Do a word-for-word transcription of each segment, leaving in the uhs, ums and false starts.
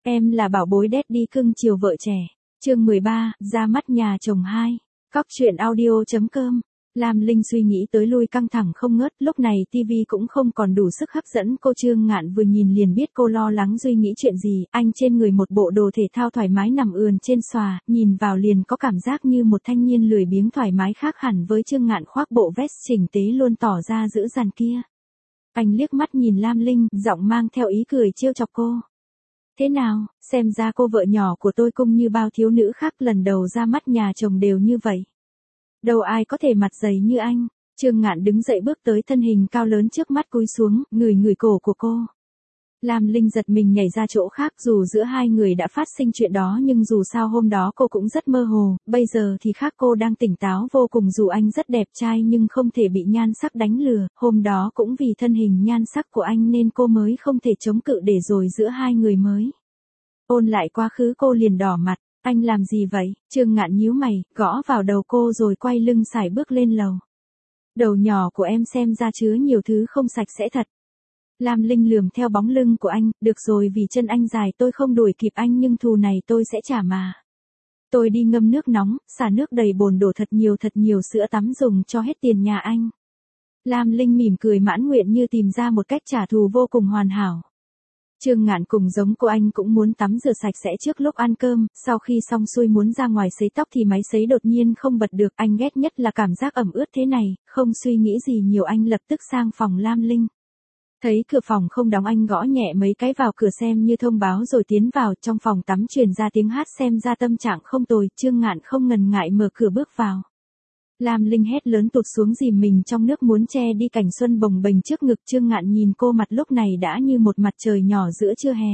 Em là bảo bối daddy cưng chiều vợ trẻ. Chương mười ba, ra mắt nhà chồng hai. Cóc truyện audio chấm com. Lam Linh suy nghĩ tới lui căng thẳng không ngớt, lúc này tivi cũng không còn đủ sức hấp dẫn cô. Trương Ngạn vừa nhìn liền biết cô lo lắng suy nghĩ chuyện gì. Anh trên người một bộ đồ thể thao thoải mái nằm ườn trên xòa, nhìn vào liền có cảm giác như một thanh niên lười biếng thoải mái, khác hẳn với Trương Ngạn khoác bộ vest chỉnh tế luôn tỏ ra dữ dằn kia. Anh liếc mắt nhìn Lam Linh, giọng mang theo ý cười trêu chọc cô. Thế nào, xem ra cô vợ nhỏ của tôi cũng như bao thiếu nữ khác lần đầu ra mắt nhà chồng đều như vậy. Đâu ai có thể mặt dày như anh. Trương Ngạn đứng dậy bước tới, thân hình cao lớn trước mắt cúi xuống, ngửi ngửi cổ của cô. Lam Linh giật mình nhảy ra chỗ khác, dù giữa hai người đã phát sinh chuyện đó nhưng dù sao hôm đó cô cũng rất mơ hồ, bây giờ thì khác, cô đang tỉnh táo vô cùng. Dù anh rất đẹp trai nhưng không thể bị nhan sắc đánh lừa, hôm đó cũng vì thân hình nhan sắc của anh nên cô mới không thể chống cự, để rồi giữa hai người mới ôn lại quá khứ, cô liền đỏ mặt. Anh làm gì vậy? Trương Ngạn nhíu mày, gõ vào đầu cô rồi quay lưng sải bước lên lầu. Đầu nhỏ của em xem ra chứa nhiều thứ không sạch sẽ thật. Lam Linh lườm theo bóng lưng của anh, được rồi, vì chân anh dài tôi không đuổi kịp anh nhưng thù này tôi sẽ trả mà. Tôi đi ngâm nước nóng, xả nước đầy bồn, đổ thật nhiều thật nhiều sữa tắm dùng cho hết tiền nhà anh. Lam Linh mỉm cười mãn nguyện như tìm ra một cách trả thù vô cùng hoàn hảo. Trương Ngạn cùng giống cô, anh cũng muốn tắm rửa sạch sẽ trước lúc ăn cơm, sau khi xong xuôi muốn ra ngoài sấy tóc thì máy sấy đột nhiên không bật được, anh ghét nhất là cảm giác ẩm ướt thế này, không suy nghĩ gì nhiều anh lập tức sang phòng Lam Linh. Thấy cửa phòng không đóng, anh gõ nhẹ mấy cái vào cửa xem như thông báo rồi tiến vào. Trong phòng tắm truyền ra tiếng hát, xem ra tâm trạng không tồi. Trương Ngạn không ngần ngại mở cửa bước vào. Lam Linh hét lớn tụt xuống dìm mình trong nước muốn che đi cảnh xuân bồng bềnh trước ngực. Trương Ngạn nhìn cô, mặt lúc này đã như một mặt trời nhỏ giữa trưa hè.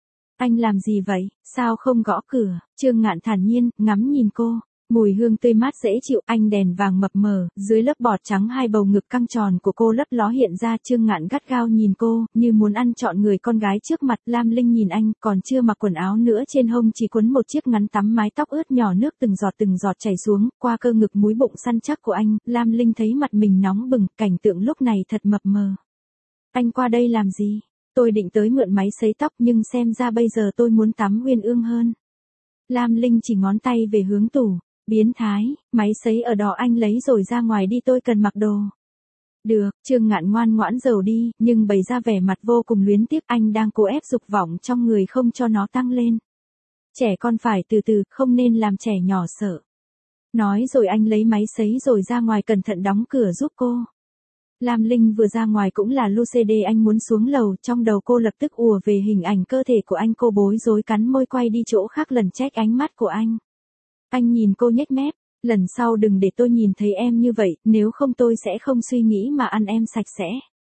Anh làm gì vậy, sao không gõ cửa? Trương Ngạn thản nhiên, ngắm nhìn cô. Mùi hương tươi mát dễ chịu, anh đèn vàng mập mờ, dưới lớp bọt trắng hai bầu ngực căng tròn của cô lấp ló hiện ra. Trương Ngạn gắt gao nhìn cô, như muốn ăn trọn người con gái trước mặt. Lam Linh nhìn anh, còn chưa mặc quần áo nữa, trên hông chỉ quấn một chiếc ngắn tắm, mái tóc ướt nhỏ nước từng giọt từng giọt chảy xuống, qua cơ ngực múi bụng săn chắc của anh. Lam Linh thấy mặt mình nóng bừng, cảnh tượng lúc này thật mập mờ. Anh qua đây làm gì? Tôi định tới mượn máy sấy tóc nhưng xem ra bây giờ tôi muốn tắm uyên ương hơn. Lam Linh chỉ ngón tay về hướng tủ. Biến thái, máy sấy ở đó, anh lấy rồi ra ngoài đi, tôi cần mặc đồ. Được, Trương Ngạn ngoan ngoãn rời đi, nhưng bày ra vẻ mặt vô cùng luyến tiếc, anh đang cố ép dục vọng trong người không cho nó tăng lên. Trẻ con phải từ từ, không nên làm trẻ nhỏ sợ. Nói rồi anh lấy máy sấy rồi ra ngoài, cẩn thận đóng cửa giúp cô. Lam Linh vừa ra ngoài cũng là lu xê đê, anh muốn xuống lầu, trong đầu cô lập tức ùa về hình ảnh cơ thể của anh, cô bối rối cắn môi quay đi chỗ khác lần trách ánh mắt của anh. Anh nhìn cô nhếch mép, lần sau đừng để tôi nhìn thấy em như vậy, nếu không tôi sẽ không suy nghĩ mà ăn em sạch sẽ.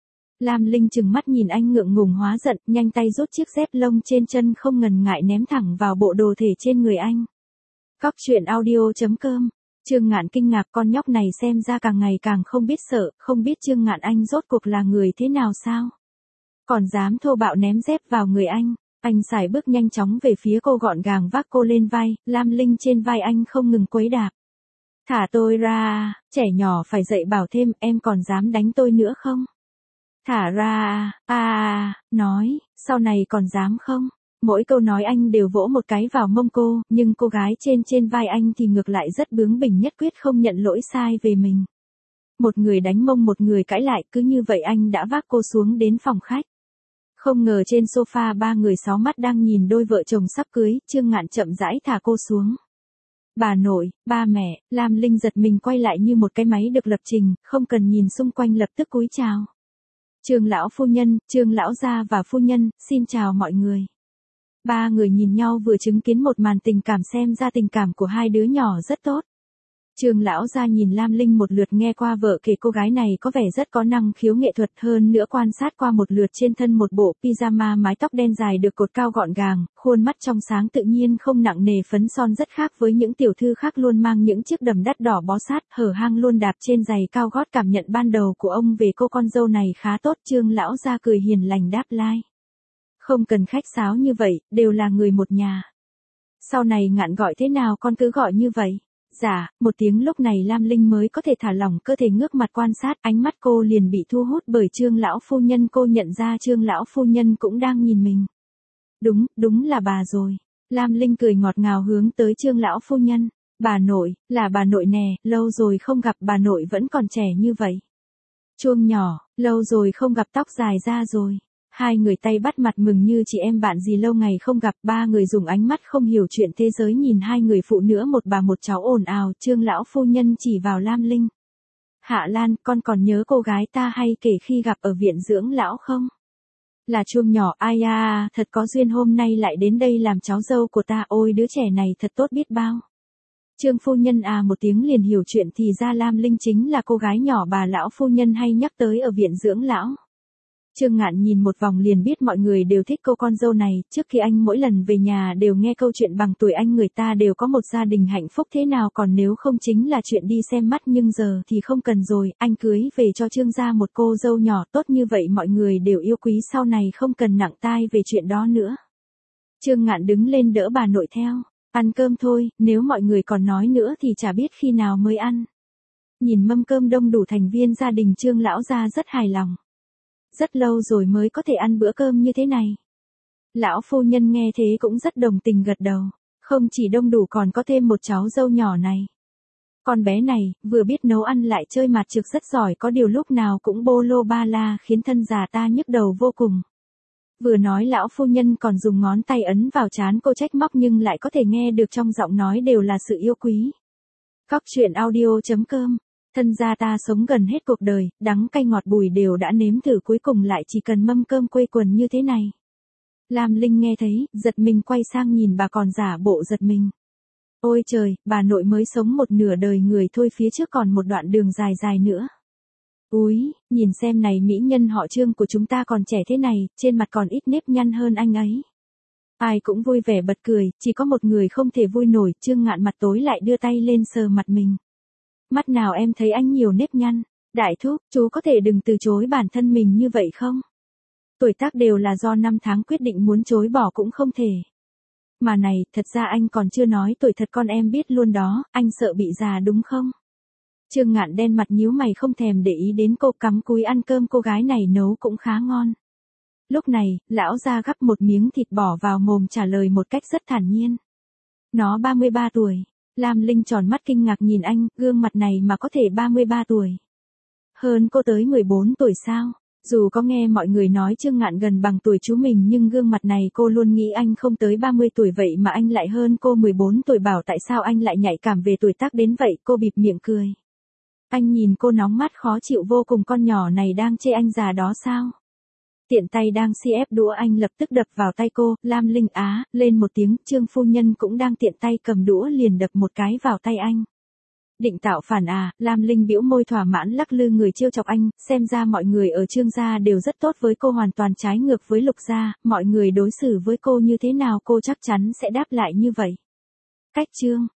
Lam Linh trừng mắt nhìn anh ngượng ngùng hóa giận, nhanh tay rút chiếc dép lông trên chân không ngần ngại ném thẳng vào bộ đồ thể trên người anh. Cóc truyện audio chấm com. Trương Ngạn kinh ngạc, con nhóc này xem ra càng ngày càng không biết sợ, không biết Trương Ngạn anh rốt cuộc là người thế nào sao? Còn dám thô bạo ném dép vào người anh. Anh sải bước nhanh chóng về phía cô, gọn gàng vác cô lên vai. Lam Linh trên vai anh không ngừng quấy đạp. Thả tôi ra, trẻ nhỏ phải dạy bảo thêm, em còn dám đánh tôi nữa không? Thả ra, à, nói, sau này còn dám không? Mỗi câu nói anh đều vỗ một cái vào mông cô, nhưng cô gái trên trên vai anh thì ngược lại rất bướng bỉnh, nhất quyết không nhận lỗi sai về mình. Một người đánh mông một người cãi lại, cứ như vậy anh đã vác cô xuống đến phòng khách. Không ngờ trên sofa ba người sáu mắt đang nhìn đôi vợ chồng sắp cưới. Trương Ngạn chậm rãi thả cô xuống. Bà nội, ba mẹ. Lam Linh giật mình quay lại như một cái máy được lập trình, không cần nhìn xung quanh lập tức cúi chào. Trương lão phu nhân, Trương lão gia và phu nhân, xin chào mọi người. Ba người nhìn nhau vừa chứng kiến một màn tình cảm, xem ra tình cảm của hai đứa nhỏ rất tốt. Trương lão gia nhìn Lam Linh một lượt, nghe qua vợ kể cô gái này có vẻ rất có năng khiếu nghệ thuật, hơn nữa quan sát qua một lượt trên thân một bộ pyjama, mái tóc đen dài được cột cao gọn gàng, khuôn mắt trong sáng tự nhiên không nặng nề phấn son, rất khác với những tiểu thư khác luôn mang những chiếc đầm đắt đỏ bó sát, hở hang luôn đạp trên giày cao gót. Cảm nhận ban đầu của ông về cô con dâu này khá tốt. Trương lão gia cười hiền lành đáp lai. Không cần khách sáo như vậy, đều là người một nhà. Sau này Ngạn gọi thế nào con cứ gọi như vậy. Dạ, một tiếng. Lúc này Lam Linh mới có thể thả lỏng cơ thể, ngước mặt quan sát, ánh mắt cô liền bị thu hút bởi Trương lão phu nhân. Cô nhận ra Trương lão phu nhân cũng đang nhìn mình. Đúng, đúng là bà rồi. Lam Linh cười ngọt ngào hướng tới Trương lão phu nhân. Bà nội, là bà nội nè, lâu rồi không gặp, bà nội vẫn còn trẻ như vậy. Chuông nhỏ, lâu rồi không gặp, tóc dài ra rồi. Hai người tay bắt mặt mừng như chị em bạn gì lâu ngày không gặp, ba người dùng ánh mắt không hiểu chuyện thế giới nhìn hai người phụ nữ một bà một cháu ồn ào. Trương lão phu nhân chỉ vào Lam Linh. Hạ Lan, con còn nhớ cô gái ta hay kể khi gặp ở viện dưỡng lão không? Là Chuông nhỏ, ai à, thật có duyên hôm nay lại đến đây làm cháu dâu của ta, ôi đứa trẻ này thật tốt biết bao. Trương phu nhân à một tiếng liền hiểu chuyện, thì ra Lam Linh chính là cô gái nhỏ bà lão phu nhân hay nhắc tới ở viện dưỡng lão. Trương Ngạn nhìn một vòng liền biết mọi người đều thích cô con dâu này, trước khi anh mỗi lần về nhà đều nghe câu chuyện bằng tuổi anh người ta đều có một gia đình hạnh phúc thế nào, còn nếu không chính là chuyện đi xem mắt, nhưng giờ thì không cần rồi, anh cưới về cho Trương gia một cô dâu nhỏ tốt như vậy mọi người đều yêu quý, sau này không cần nặng tai về chuyện đó nữa. Trương Ngạn đứng lên đỡ bà nội theo, ăn cơm thôi, nếu mọi người còn nói nữa thì chả biết khi nào mới ăn. Nhìn mâm cơm đông đủ thành viên gia đình Trương lão gia rất hài lòng. Rất lâu rồi mới có thể ăn bữa cơm như thế này. Lão phu nhân nghe thế cũng rất đồng tình gật đầu. Không chỉ đông đủ còn có thêm một cháu dâu nhỏ này. Con bé này, vừa biết nấu ăn lại chơi mặt trực rất giỏi, có điều lúc nào cũng bô lô ba la khiến thân già ta nhức đầu vô cùng. Vừa nói lão phu nhân còn dùng ngón tay ấn vào trán cô trách móc, nhưng lại có thể nghe được trong giọng nói đều là sự yêu quý. Cóc truyện audio chấm com. Thân gia ta sống gần hết cuộc đời, đắng cay ngọt bùi đều đã nếm thử, cuối cùng lại chỉ cần mâm cơm quây quần như thế này. Lam Linh nghe thấy, giật mình quay sang nhìn bà còn giả bộ giật mình. Ôi trời, bà nội mới sống một nửa đời người thôi, phía trước còn một đoạn đường dài dài nữa. Úi, nhìn xem này, mỹ nhân họ Trương của chúng ta còn trẻ thế này, trên mặt còn ít nếp nhăn hơn anh ấy. Ai cũng vui vẻ bật cười, chỉ có một người không thể vui nổi. Trương Ngạn mặt tối lại đưa tay lên sờ mặt mình. Mắt nào em thấy anh nhiều nếp nhăn. Đại thúc, chú có thể đừng từ chối bản thân mình như vậy không? Tuổi tác đều là do năm tháng quyết định, muốn chối bỏ cũng không thể. Mà này, thật ra anh còn chưa nói tuổi thật con em biết luôn đó, anh sợ bị già đúng không? Trương Ngạn đen mặt nhíu mày không thèm để ý đến cô, cắm cúi ăn cơm cô gái này nấu cũng khá ngon. Lúc này, lão ra gắp một miếng thịt bỏ vào mồm trả lời một cách rất thản nhiên. Nó ba mươi ba tuổi. Lam Linh tròn mắt kinh ngạc nhìn anh, gương mặt này mà có thể ba mươi ba tuổi. Hơn cô tới mười bốn tuổi sao? Dù có nghe mọi người nói Trương Ngạn gần bằng tuổi chú mình, nhưng gương mặt này cô luôn nghĩ anh không tới ba mươi tuổi, vậy mà anh lại hơn cô mười bốn tuổi, bảo tại sao anh lại nhạy cảm về tuổi tác đến vậy, cô bịt miệng cười. Anh nhìn cô nóng mắt khó chịu vô cùng, con nhỏ này đang chê anh già đó sao? Tiện tay đang xi ép đũa anh lập tức đập vào tay cô. Lam Linh á lên một tiếng, Trương phu nhân cũng đang tiện tay cầm đũa liền đập một cái vào tay anh. Định tạo phản à? Lam Linh bĩu môi thỏa mãn lắc lư người trêu chọc anh, xem ra mọi người ở Trương gia đều rất tốt với cô, hoàn toàn trái ngược với Lục gia, mọi người đối xử với cô như thế nào cô chắc chắn sẽ đáp lại như vậy. Cách Trương